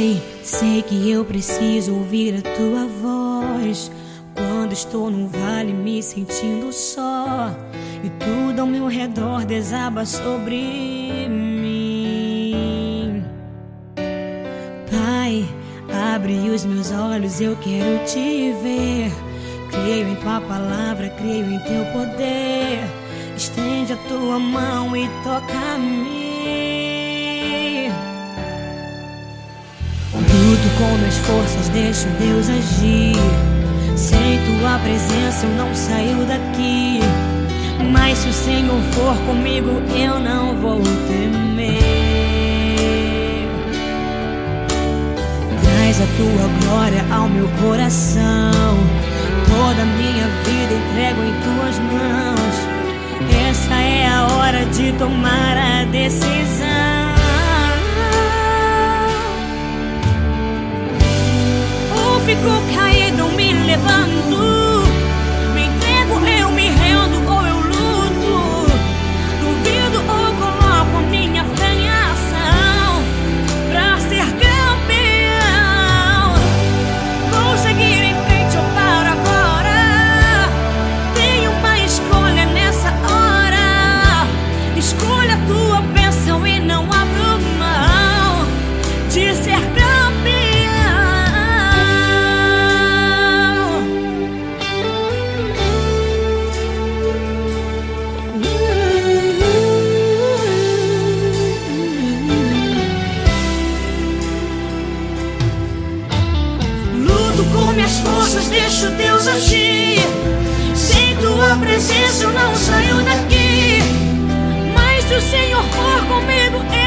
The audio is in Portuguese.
Pai, sei que eu preciso ouvir a tua voz quando estou num vale me sentindo só e tudo ao meu redor desaba sobre mim. Pai, abre os meus olhos, eu quero te ver. Creio em tua palavra, creio em teu poder. Estende a tua mão e toca-me. Luto com minhas forças, deixo Deus agir. Sem tua presença eu não saio daqui. Mas se o Senhor for comigo, eu não vou temer. Traz a tua glória ao meu coração. Toda a minha vida entrego em tuas mãos. Essa é a hora de tomar a decisão. Ou fico caído, me levanto. Me entrego, eu me rendo ou eu luto. Duvido ou coloco a minha fé em ação pra ser campeão. Vou seguir em frente ou paro agora. Tenho uma escolha nessa hora. Escolha a tua bênção e não abro mão de ser campeão. Com minhas forças deixo Deus agir. Sem tua presença eu não saio daqui. Mas se o Senhor for comigo,